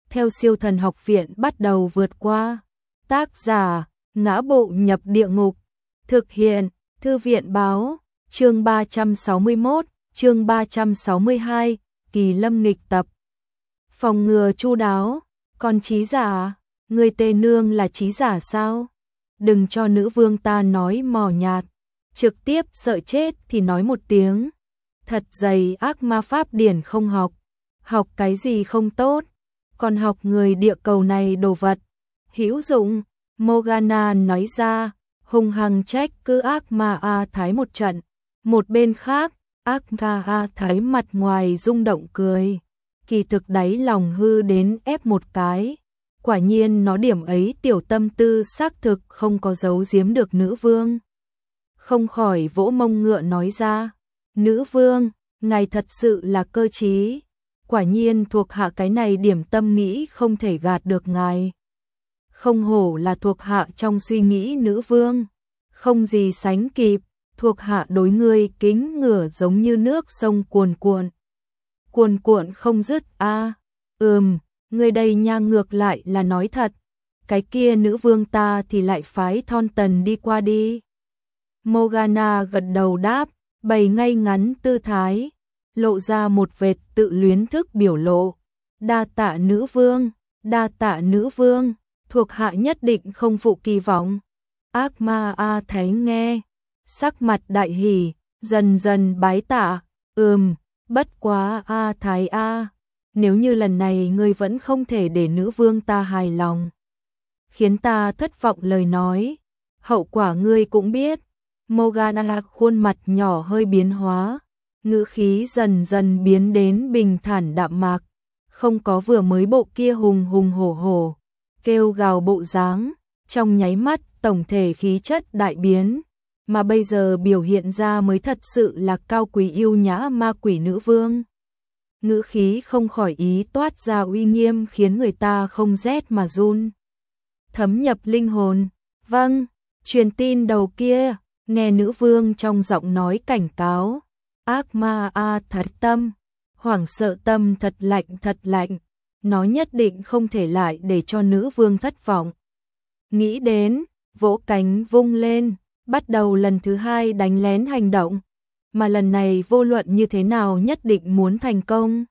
theo Siêu Thần Học Viện bắt đầu vượt qua. Tác giả: Ngã Bộ Nhập Địa Ngục. Thực hiện: Thư viện báo. Chương 361, chương 362, Kỳ Lâm nghịch tập. Phòng ngừa chu đáo. Còn trí giả? Người tề nương là trí giả sao? Đừng cho nữ vương ta nói mò nhạt. Trực tiếp sợ chết thì nói một tiếng. Thật dày ác ma pháp điển không học. Học cái gì không tốt, còn học người địa cầu này đồ vật hữu dụng. Morgana nói ra, hung hăng trách cứ ác ma A Thái một trận. Một bên khác, ác ma A Thái mặt ngoài rung động cười, kỳ thực đáy lòng hư đến ép một cái. Quả nhiên nó điểm ấy tiểu tâm tư xác thực không có giấu giếm được nữ vương. Không khỏi vỗ mông ngựa nói ra, nữ vương, ngài thật sự là cơ trí. Quả nhiên thuộc hạ cái này điểm tâm nghĩ không thể gạt được ngài. Không hổ là thuộc hạ trong suy nghĩ nữ vương, không gì sánh kịp, thuộc hạ đối ngươi kính ngửa giống như nước sông cuồn cuộn. Cuồn cuộn không dứt a. Ngươi đây nha, ngược lại là nói thật. Cái kia nữ vương ta thì lại phái Thon Tần đi qua đi. Morgana gật đầu đáp, bày ngay ngắn tư thái, lộ ra một vệt tự luyến thức biểu lộ. Đa tạ nữ vương, đa tạ nữ vương, thuộc hạ nhất định không phụ kỳ vọng. Ác ma A Thái nghe, sắc mặt đại hỉ, dần dần bái tạ. Bất quá A Thái A, nếu như lần này ngươi vẫn không thể để nữ vương ta hài lòng, khiến ta thất vọng lời nói, hậu quả ngươi cũng biết. Morgana khuôn mặt nhỏ hơi biến hóa, ngữ khí dần dần biến đến bình thản đạm mạc, không có vừa mới bộ kia hùng hùng hổ hổ, kêu gào bộ dáng, trong nháy mắt tổng thể khí chất đại biến, mà bây giờ biểu hiện ra mới thật sự là cao quý yêu nhã ma quỷ nữ vương. Ngữ khí không khỏi ý toát ra uy nghiêm khiến người ta không rét mà run. Thấm nhập linh hồn. Vâng, truyền tin đầu kia, nghe nữ vương trong giọng nói cảnh cáo. Ác ma A Thái tâm, hoảng sợ tâm thật lạnh, nó nhất định không thể lại để cho nữ vương thất vọng. Nghĩ đến, vỗ cánh vung lên, bắt đầu lần thứ hai đánh lén hành động, mà lần này vô luận như thế nào nhất định muốn thành công.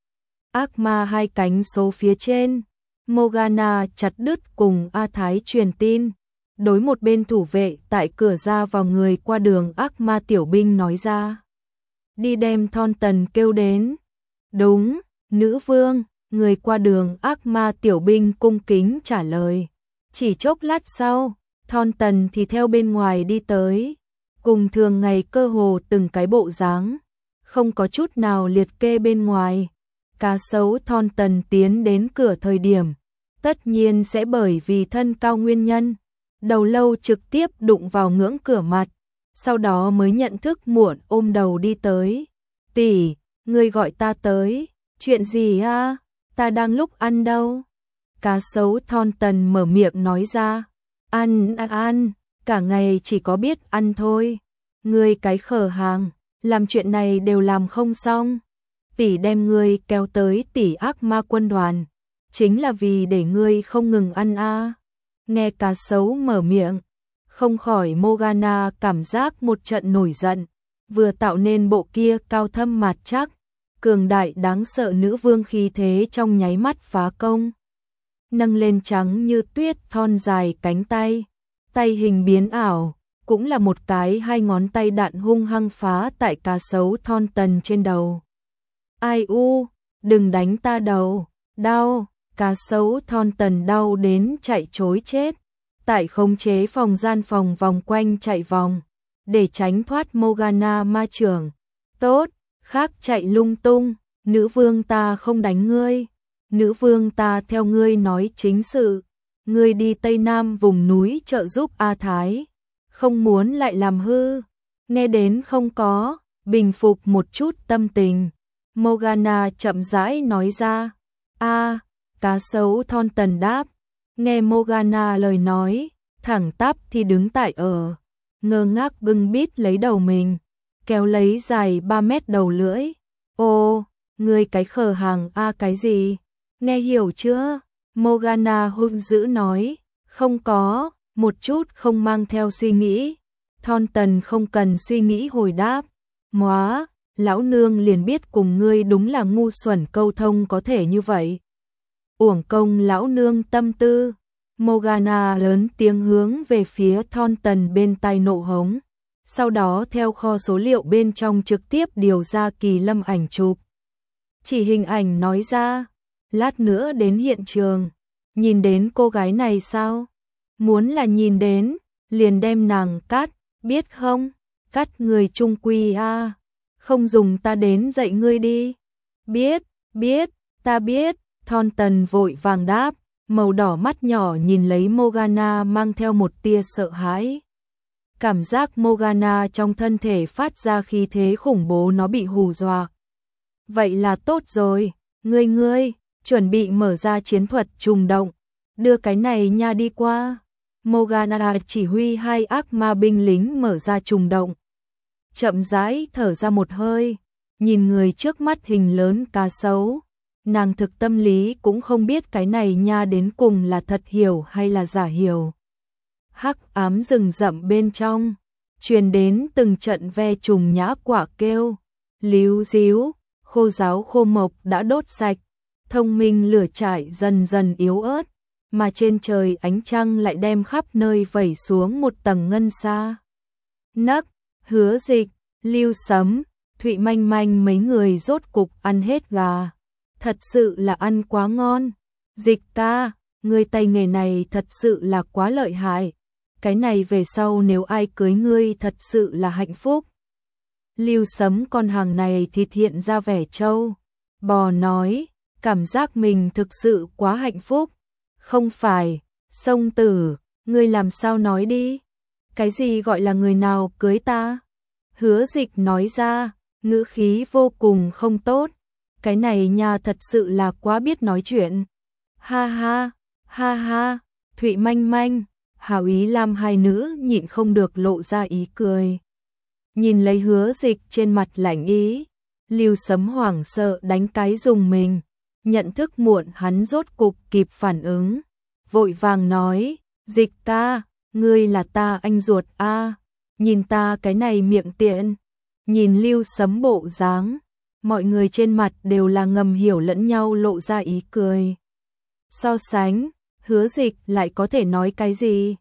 Ác ma hai cánh số phía trên, Morgana chặt đứt cùng A Thái truyền tin, đối một bên thủ vệ tại cửa ra vào người qua đường ác ma tiểu binh nói ra. Đi đem Thon Tần kêu đến. Đúng, nữ vương, người qua đường ác ma tiểu binh cung kính trả lời. Chỉ chốc lát sau, Thon Tần thì theo bên ngoài đi tới, cùng thường ngày cơ hồ từng cái bộ dáng, không có chút nào liệt kê bên ngoài. Cá sấu Thon Tần tiến đến cửa thời điểm, tất nhiên sẽ bởi vì thân cao nguyên nhân, đầu lâu trực tiếp đụng vào ngưỡng cửa mặt, sau đó mới nhận thức muộn ôm đầu đi tới. Tỷ, ngươi gọi ta tới, chuyện gì a? Ta đang lúc ăn đâu? Cá sấu Thon Tần mở miệng nói ra. Ăn, cả ngày chỉ có biết ăn thôi. Ngươi cái khờ hàng, làm chuyện này đều làm không xong. Tỷ đem ngươi kéo tới tỷ ác ma quân đoàn, chính là vì để ngươi không ngừng ăn a. Nghe cá sấu mở miệng, không khỏi Morgana cảm giác một trận nổi giận, vừa tạo nên bộ kia cao thâm mạt chắc, cường đại đáng sợ nữ vương khí thế trong nháy mắt phá công. Nâng lên trắng như tuyết thon dài cánh tay, tay hình biến ảo, cũng là một cái hai ngón tay đạn hung hăng phá tại cá sấu Thon Tần trên đầu. Ai u, đừng đánh ta đầu, đau, cá sấu Thon Tần đau đến chạy trối chết, tại khống chế phòng gian phòng vòng quanh chạy vòng, để tránh thoát Morgana ma trưởng. Tốt, khác chạy lung tung, nữ vương ta không đánh ngươi, nữ vương ta theo ngươi nói chính sự, ngươi đi Tây Nam vùng núi trợ giúp A Thái, không muốn lại làm hư. Nghe đến không có, bình phục một chút tâm tình, Morgana chậm rãi nói ra. Cá sấu Thon Tần đáp, nghe Morgana lời nói, thẳng tắp thì đứng tại ở, ngơ ngác bưng bít lấy đầu mình, kéo lấy dài 3 mét đầu lưỡi. Ô, ngươi cái khờ hàng a cái gì? Nghe hiểu chưa? Morgana hung dữ nói. Không có, một chút không mang theo suy nghĩ. Thornton không cần suy nghĩ hồi đáp. Móa, lão nương liền biết cùng ngươi đúng là ngu xuẩn, câu thông có thể như vậy. Uổng công lão nương tâm tư. Morgana lớn tiếng hướng về phía Thornton bên tai nộ hống. Sau đó theo kho số liệu bên trong trực tiếp điều ra kỳ lâm ảnh chụp. Chỉ hình ảnh nói ra, lát nữa đến hiện trường, nhìn đến cô gái này sao? Muốn là nhìn đến, liền đem nàng cắt, biết không? Cắt người trung quy a, không dùng ta đến dạy ngươi đi. Biết, ta biết, Thornton vội vàng đáp, màu đỏ mắt nhỏ nhìn lấy Morgana mang theo một tia sợ hãi. Cảm giác Morgana trong thân thể phát ra khí thế khủng bố, nó bị hù dọa. Vậy là tốt rồi, ngươi, chuẩn bị mở ra chiến thuật trùng động, đưa cái này nha đi qua. Morgana chỉ huy hai ác ma binh lính mở ra trùng động. Chậm rãi thở ra một hơi, nhìn người trước mắt hình lớn cá sấu. Nàng thực tâm lý cũng không biết cái này nha đến cùng là thật hiểu hay là giả hiểu. Hắc ám rừng rậm bên trong, truyền đến từng trận ve trùng nhã quả kêu, líu díu, khô giáo khô mộc đã đốt sạch, thông minh lửa trại dần dần yếu ớt, mà trên trời ánh trăng lại đem khắp nơi vẩy xuống một tầng ngân sa. Nấc, Hứa Dịch, Lưu Sấm, Thụy Manh Manh mấy người rốt cục ăn hết gà. Thật sự là ăn quá ngon. Dịch ca, ngươi tay nghề này thật sự là quá lợi hại. Cái này về sau nếu ai cưới ngươi thật sự là hạnh phúc. Lưu Sấm con hàng này thịt hiện ra vẻ trâu bò nói, cảm giác mình thực sự quá hạnh phúc. Không phải, Sông Tử, ngươi làm sao nói đi? Cái gì gọi là người nào cưới ta? Hứa Dịch nói ra, ngữ khí vô cùng không tốt. Cái này nha thật sự là quá biết nói chuyện. Ha ha, Thụy Manh Manh, Hào Ý Lam hai nữ nhịn không được lộ ra ý cười. Nhìn lấy Hứa Dịch trên mặt lạnh ý, Lưu Sấm hoảng sợ đánh cái dùng mình. Nhận thức muộn hắn rốt cục kịp phản ứng. Vội vàng nói, Dịch ca, ngươi là ta anh ruột a, nhìn ta cái này miệng tiện. Nhìn Lưu Sấm bộ dáng, mọi người trên mặt đều là ngầm hiểu lẫn nhau lộ ra ý cười. So sánh, Hứa Dịch lại có thể nói cái gì?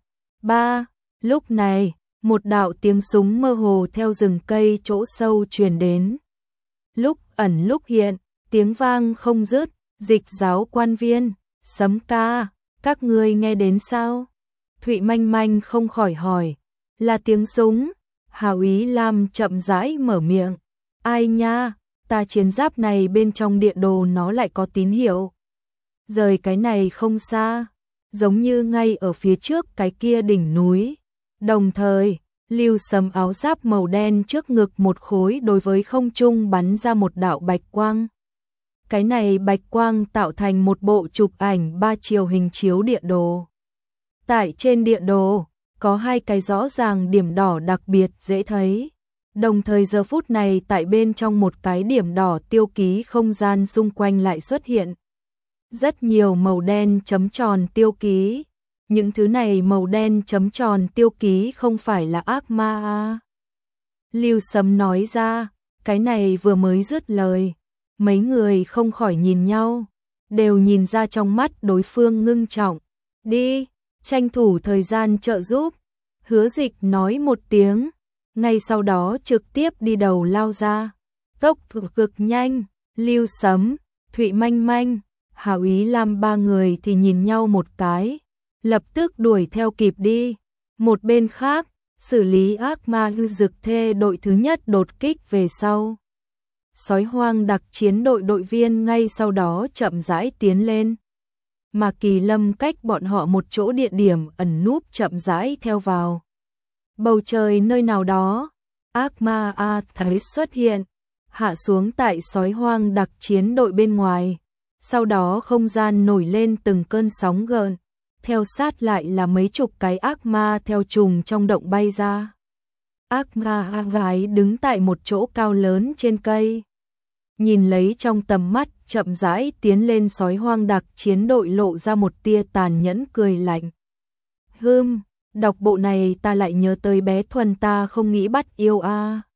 Lúc này, một đạo tiếng súng mơ hồ theo rừng cây chỗ sâu truyền đến. Lúc ẩn lúc hiện, tiếng vang không dứt. Dịch giáo quan viên, Sấm ca, các ngươi nghe đến sao? Thụy Manh Manh không khỏi hỏi, là tiếng súng. Hào Ý Lam chậm rãi mở miệng, ai nha, ta chiến giáp này bên trong địa đồ nó lại có tín hiệu. Rời cái này không xa, giống như ngay ở phía trước cái kia đỉnh núi. Đồng thời, Lưu Sấm áo giáp màu đen trước ngực một khối đối với không trung bắn ra một đạo bạch quang. Cái này bạch quang tạo thành một bộ chụp ảnh 3 chiều hình chiếu địa đồ. Tại trên địa đồ, có hai cái rõ ràng điểm đỏ đặc biệt dễ thấy. Đồng thời giờ phút này tại bên trong một cái điểm đỏ tiêu ký không gian xung quanh lại xuất hiện rất nhiều màu đen chấm tròn tiêu ký. Những thứ này màu đen chấm tròn tiêu ký không phải là ác ma à? Lưu Sấm nói ra, cái này vừa mới dứt lời. Mấy người không khỏi nhìn nhau, đều nhìn ra trong mắt đối phương ngưng trọng. Đi, tranh thủ thời gian trợ giúp. Hứa Dịch nói một tiếng, ngay sau đó trực tiếp đi đầu lao ra. Tốc độ cực nhanh, Lưu Sấm, Thụy Manh Manh, Hào Ý Lam ba người thì nhìn nhau một cái, lập tức đuổi theo kịp đi. Một bên khác, xử lý ác ma hư dực thê đội thứ nhất đột kích về sau. Sói hoang đặc chiến đội đội viên ngay sau đó chậm rãi tiến lên. Mà Kỳ Lâm cách bọn họ một chỗ địa điểm ẩn núp chậm rãi theo vào. Bầu trời nơi nào đó, ác ma thấy xuất hiện, hạ xuống tại sói hoang đặc chiến đội bên ngoài. Sau đó không gian nổi lên từng cơn sóng gợn, theo sát lại là mấy chục cái ác ma theo trùng trong động bay ra. Ác ma gái đứng tại một chỗ cao lớn trên cây. nhìn lấy trong tầm mắt chậm rãi tiến lên sói hoang đặc chiến đội lộ ra một tia tàn nhẫn cười lạnh. Đọc bộ này ta lại nhớ tới bé Thuần ta không nghĩ bắt yêu a.